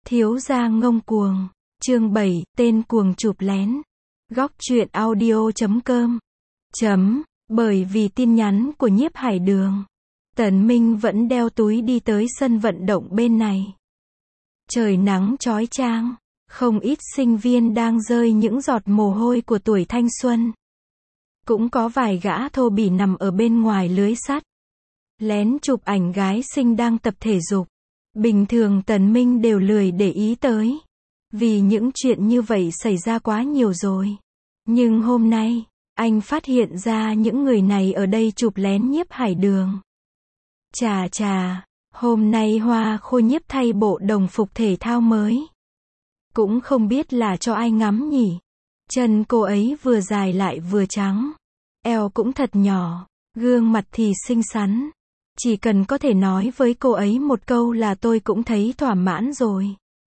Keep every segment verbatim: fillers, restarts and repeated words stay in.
Thiếu gia ngông cuồng. Chương bảy, tên cuồng chụp lén. Góc truyện audio chấm com. Chấm, bởi vì tin nhắn của Nhiếp Hải Đường, Tần Minh vẫn đeo túi đi tới sân vận động bên này. Trời nắng chói chang, không ít sinh viên đang rơi những giọt mồ hôi của tuổi thanh xuân. Cũng có vài gã thô bỉ nằm ở bên ngoài lưới sắt, lén chụp ảnh gái xinh đang tập thể dục. Bình thường Tần Minh đều lười để ý tới, vì những chuyện như vậy xảy ra quá nhiều rồi. Nhưng hôm nay, anh phát hiện ra những người này ở đây chụp lén Nhiếp Hải Đường. Chà chà, hôm nay Hoa Khôi Nhiếp thay bộ đồng phục thể thao mới. Cũng không biết là cho ai ngắm nhỉ. Chân cô ấy vừa dài lại vừa trắng, eo cũng thật nhỏ, gương mặt thì xinh xắn. Chỉ cần có thể nói với cô ấy một câu là tôi cũng thấy thỏa mãn rồi.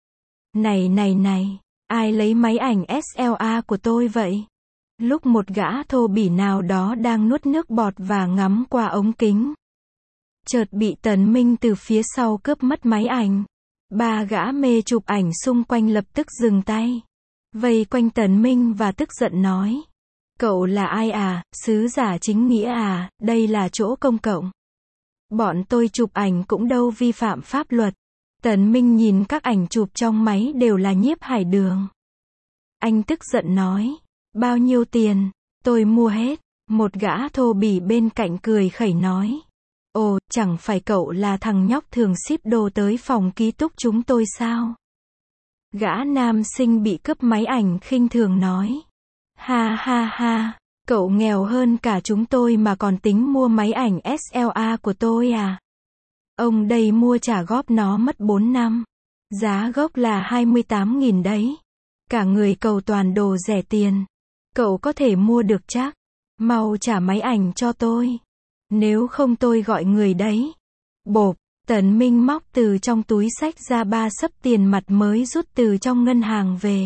Này này này, ai lấy máy ảnh ét lờ a của tôi vậy? Lúc một gã thô bỉ nào đó đang nuốt nước bọt và ngắm qua ống kính, chợt bị Tần Minh từ phía sau cướp mất máy ảnh. Ba gã mê chụp ảnh xung quanh lập tức dừng tay, vây quanh Tần Minh và tức giận nói: Cậu là ai à, sứ giả chính nghĩa à, đây là chỗ công cộng. Bọn tôi chụp ảnh cũng đâu vi phạm pháp luật. Tần Minh nhìn các ảnh chụp trong máy đều là Nhiếp Hải Đường. Anh tức giận nói: Bao nhiêu tiền? Tôi mua hết. Một gã thô bỉ bên cạnh cười khẩy nói: Ồ, chẳng phải cậu là thằng nhóc thường ship đồ tới phòng ký túc chúng tôi sao? Gã nam sinh bị cướp máy ảnh khinh thường nói: Ha ha ha, cậu nghèo hơn cả chúng tôi mà còn tính mua máy ảnh ét lờ a của tôi à? Ông đây mua trả góp nó mất bốn năm. Giá gốc là hai mươi tám nghìn đấy. Cả người cầu toàn đồ rẻ tiền. Cậu có thể mua được chắc. Mau trả máy ảnh cho tôi. Nếu không tôi gọi người đấy. Bộp, Tần Minh móc từ trong túi xách ra ba xấp tiền mặt mới rút từ trong ngân hàng về.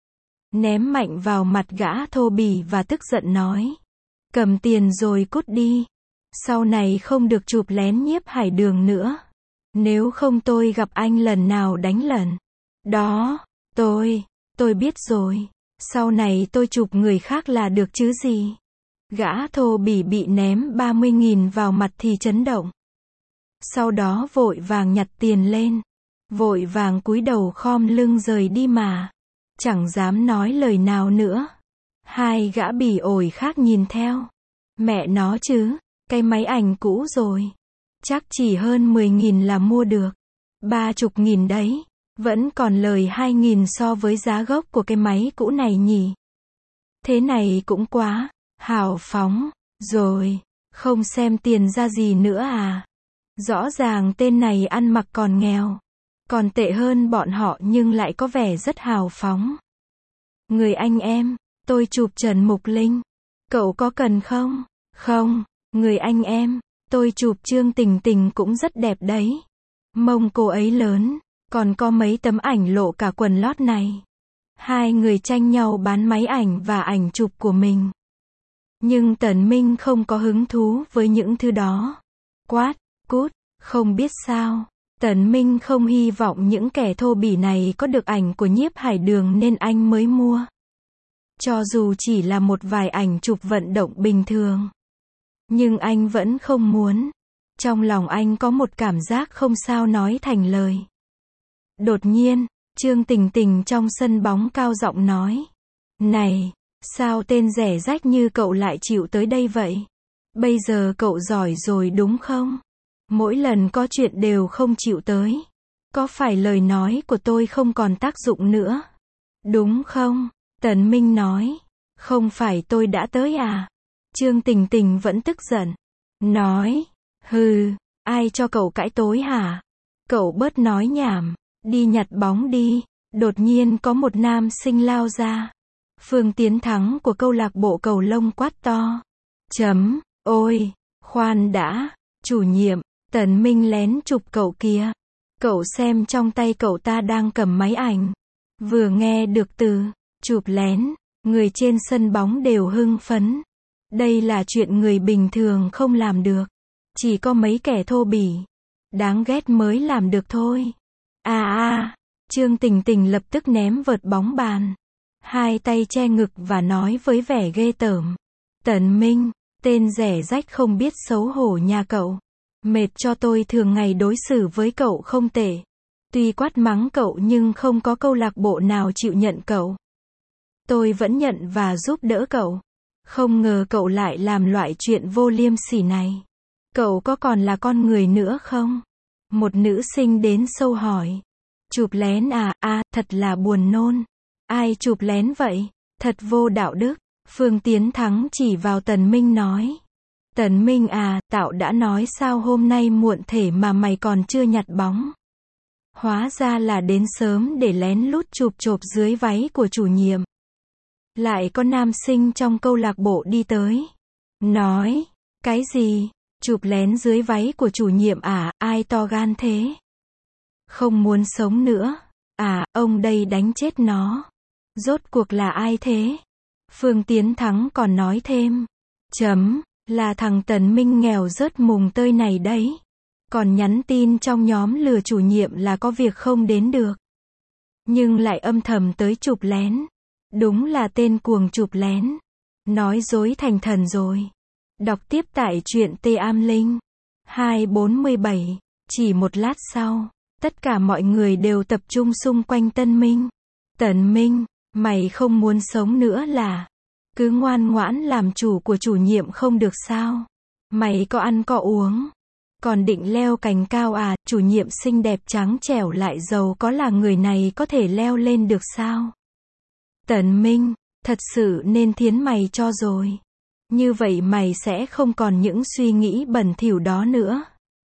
Ném mạnh vào mặt gã thô bỉ và tức giận nói: Cầm tiền rồi cút đi. Sau này không được chụp lén Nhiếp Hải Đường nữa. Nếu không tôi gặp anh lần nào đánh lần. Đó, tôi, tôi biết rồi. Sau này tôi chụp người khác là được chứ gì. Gã thô bỉ bị ném ba mươi nghìn vào mặt thì chấn động. Sau đó vội vàng nhặt tiền lên. Vội vàng cúi đầu khom lưng rời đi mà. Chẳng dám nói lời nào nữa. Hai gã bỉ ổi khác nhìn theo. Mẹ nó chứ, cái máy ảnh cũ rồi. Chắc chỉ hơn mười nghìn là mua được. Ba chục nghìn đấy. Vẫn còn lời hai nghìn so với giá gốc của cái máy cũ này nhỉ. Thế này cũng quá hào phóng rồi. Không xem tiền ra gì nữa à? Rõ ràng tên này ăn mặc còn nghèo. Còn tệ hơn bọn họ nhưng lại có vẻ rất hào phóng. Người anh em, tôi chụp Trần Mục Linh. Cậu có cần không? Không. Người anh em, tôi chụp Trương Tình Tình cũng rất đẹp đấy. Mông cô ấy lớn. Còn có mấy tấm ảnh lộ cả quần lót này. Hai người tranh nhau bán máy ảnh và ảnh chụp của mình. Nhưng Tần Minh không có hứng thú với những thứ đó. Quát, cút, không biết sao. Tần Minh không hy vọng những kẻ thô bỉ này có được ảnh của Nhiếp Hải Đường nên anh mới mua. Cho dù chỉ là một vài ảnh chụp vận động bình thường. Nhưng anh vẫn không muốn. Trong lòng anh có một cảm giác không sao nói thành lời. Đột nhiên, Trương Tình Tình trong sân bóng cao giọng nói: Này, sao tên rẻ rách như cậu lại chịu tới đây vậy? Bây giờ cậu giỏi rồi đúng không? Mỗi lần có chuyện đều không chịu tới. Có phải lời nói của tôi không còn tác dụng nữa? Đúng không? Tần Minh nói: Không phải tôi đã tới à? Trương Tình Tình vẫn tức giận. Nói: Hừ, ai cho cậu cãi tối hả? Cậu bớt nói nhảm. Đi nhặt bóng đi. Đột nhiên có một nam sinh lao ra. Phương Tiến Thắng của câu lạc bộ cầu lông quát to. Chấm, ôi, khoan đã, chủ nhiệm, Tần Minh lén chụp cậu kìa. Cậu xem trong tay cậu ta đang cầm máy ảnh. Vừa nghe được từ chụp lén, người trên sân bóng đều hưng phấn. Đây là chuyện người bình thường không làm được. Chỉ có mấy kẻ thô bỉ, đáng ghét mới làm được thôi. À à, Trương Tình Tình lập tức ném vợt bóng bàn, hai tay che ngực và nói với vẻ ghê tởm. Tần Minh, tên rẻ rách không biết xấu hổ nhà cậu. Mệt cho tôi thường ngày đối xử với cậu không tệ. Tuy quát mắng cậu nhưng không có câu lạc bộ nào chịu nhận cậu. Tôi vẫn nhận và giúp đỡ cậu. Không ngờ cậu lại làm loại chuyện vô liêm sỉ này. Cậu có còn là con người nữa không? Một nữ sinh đến sâu hỏi. Chụp lén à, à, thật là buồn nôn. Ai chụp lén vậy? Thật vô đạo đức. Phương Tiến Thắng chỉ vào Tần Minh nói. Tần Minh à, tao đã nói sao hôm nay muộn thể mà mày còn chưa nhặt bóng. Hóa ra là đến sớm để lén lút chụp chộp dưới váy của chủ nhiệm. Lại có nam sinh trong câu lạc bộ đi tới. Nói, cái gì? Chụp lén dưới váy của chủ nhiệm à, ai to gan thế? Không muốn sống nữa. À, ông đây đánh chết nó. Rốt cuộc là ai thế? Phương Tiến Thắng còn nói thêm. Chấm, là thằng Tần Minh nghèo rớt mùng tơi này đấy. Còn nhắn tin trong nhóm lừa chủ nhiệm là có việc không đến được. Nhưng lại âm thầm tới chụp lén. Đúng là tên cuồng chụp lén. Nói dối thành thần rồi. Đọc tiếp tại truyện Tê Am Linh. hai bốn bảy. Chỉ một lát sau, tất cả mọi người đều tập trung xung quanh Tân Minh. Tần Minh, mày không muốn sống nữa là? Cứ ngoan ngoãn làm chủ của chủ nhiệm không được sao? Mày có ăn có uống. Còn định leo cành cao à? Chủ nhiệm xinh đẹp trắng trẻo lại giàu có là người này có thể leo lên được sao? Tần Minh, thật sự nên thiến mày cho rồi. Như vậy mày sẽ không còn những suy nghĩ bẩn thỉu đó nữa.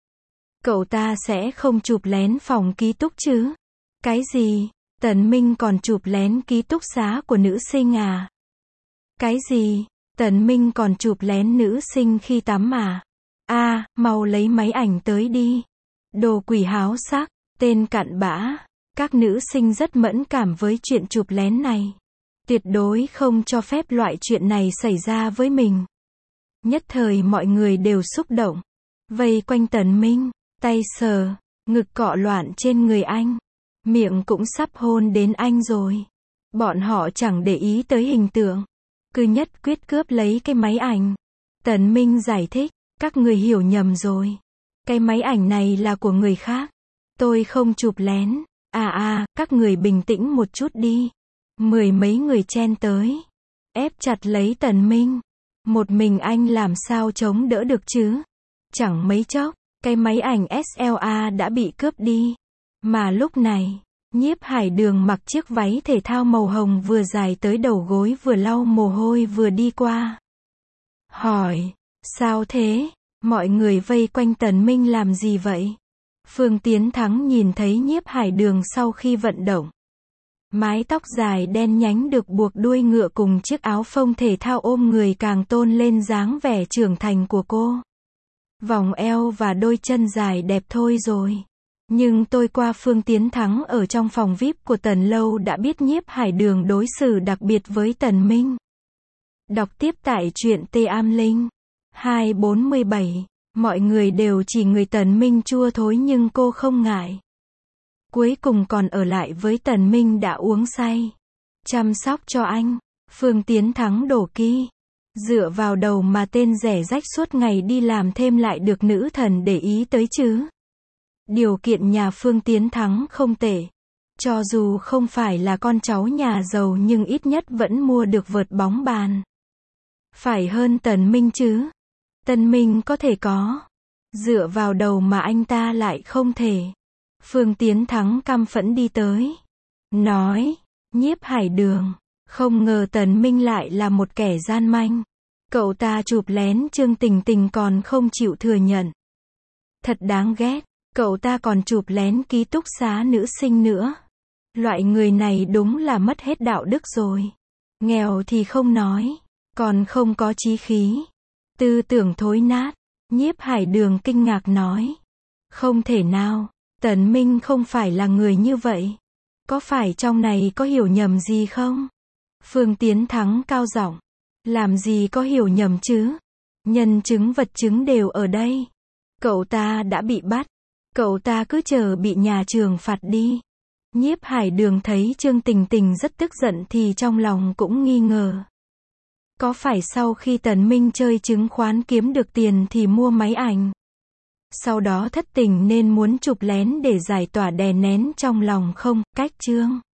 Cậu ta sẽ không chụp lén phòng ký túc chứ? Cái gì? Tần Minh còn chụp lén ký túc xá của nữ sinh à? Cái gì? Tần Minh còn chụp lén nữ sinh khi tắm à? À, mau lấy máy ảnh tới đi. Đồ quỷ háo sắc, tên cặn bã. Các nữ sinh rất mẫn cảm với chuyện chụp lén này. Tuyệt đối không cho phép loại chuyện này xảy ra với mình. Nhất thời mọi người đều xúc động. Vây quanh Tần Minh, tay sờ, ngực cọ loạn trên người anh. Miệng cũng sắp hôn đến anh rồi. Bọn họ chẳng để ý tới hình tượng. Cứ nhất quyết cướp lấy cái máy ảnh. Tần Minh giải thích, các người hiểu nhầm rồi. Cái máy ảnh này là của người khác. Tôi không chụp lén. À à, các người bình tĩnh một chút đi. Mười mấy người chen tới. Ép chặt lấy Tần Minh. Một mình anh làm sao chống đỡ được chứ? Chẳng mấy chốc, cái máy ảnh ét lờ a đã bị cướp đi. Mà lúc này, Nhiếp Hải Đường mặc chiếc váy thể thao màu hồng vừa dài tới đầu gối vừa lau mồ hôi vừa đi qua. Hỏi, sao thế? Mọi người vây quanh Tần Minh làm gì vậy? Phương Tiến Thắng nhìn thấy Nhiếp Hải Đường sau khi vận động. Mái tóc dài đen nhánh được buộc đuôi ngựa cùng chiếc áo phông thể thao ôm người càng tôn lên dáng vẻ trưởng thành của cô. Vòng eo và đôi chân dài đẹp thôi rồi. Nhưng tôi qua Phương Tiến Thắng ở trong phòng vi ai pi của Tần Lâu đã biết Nhiếp Hải Đường đối xử đặc biệt với Tần Minh. Đọc tiếp tại truyện Tê Am Linh. hai bốn bảy. Mọi người đều chỉ người Tần Minh chua thối nhưng cô không ngại. Cuối cùng còn ở lại với Tần Minh đã uống say. Chăm sóc cho anh. Phương Tiến Thắng đổ ki. Dựa vào đầu mà tên rẻ rách suốt ngày đi làm thêm lại được nữ thần để ý tới chứ. Điều kiện nhà Phương Tiến Thắng không tệ. Cho dù không phải là con cháu nhà giàu nhưng ít nhất vẫn mua được vợt bóng bàn. Phải hơn Tần Minh chứ. Tần Minh có thể có. Dựa vào đầu mà anh ta lại không thể. Phương Tiến Thắng căm phẫn đi tới. Nói, Nhiếp Hải Đường, không ngờ Tần Minh lại là một kẻ gian manh. Cậu ta chụp lén Trương Tình Tình còn không chịu thừa nhận. Thật đáng ghét, cậu ta còn chụp lén ký túc xá nữ sinh nữa. Loại người này đúng là mất hết đạo đức rồi. Nghèo thì không nói, còn không có chí khí. Tư tưởng thối nát. Nhiếp Hải Đường kinh ngạc nói. Không thể nào, Tần Minh không phải là người như vậy. Có phải trong này có hiểu nhầm gì không? Phương Tiến Thắng cao giọng. Làm gì có hiểu nhầm chứ? Nhân chứng vật chứng đều ở đây. Cậu ta đã bị bắt. Cậu ta cứ chờ bị nhà trường phạt đi. Nhiếp Hải Đường thấy Trương Tình Tình rất tức giận thì trong lòng cũng nghi ngờ. Có phải sau khi Tần Minh chơi chứng khoán kiếm được tiền thì mua máy ảnh? Sau đó thất tình nên muốn chụp lén để giải tỏa đè nén trong lòng không? Cách chương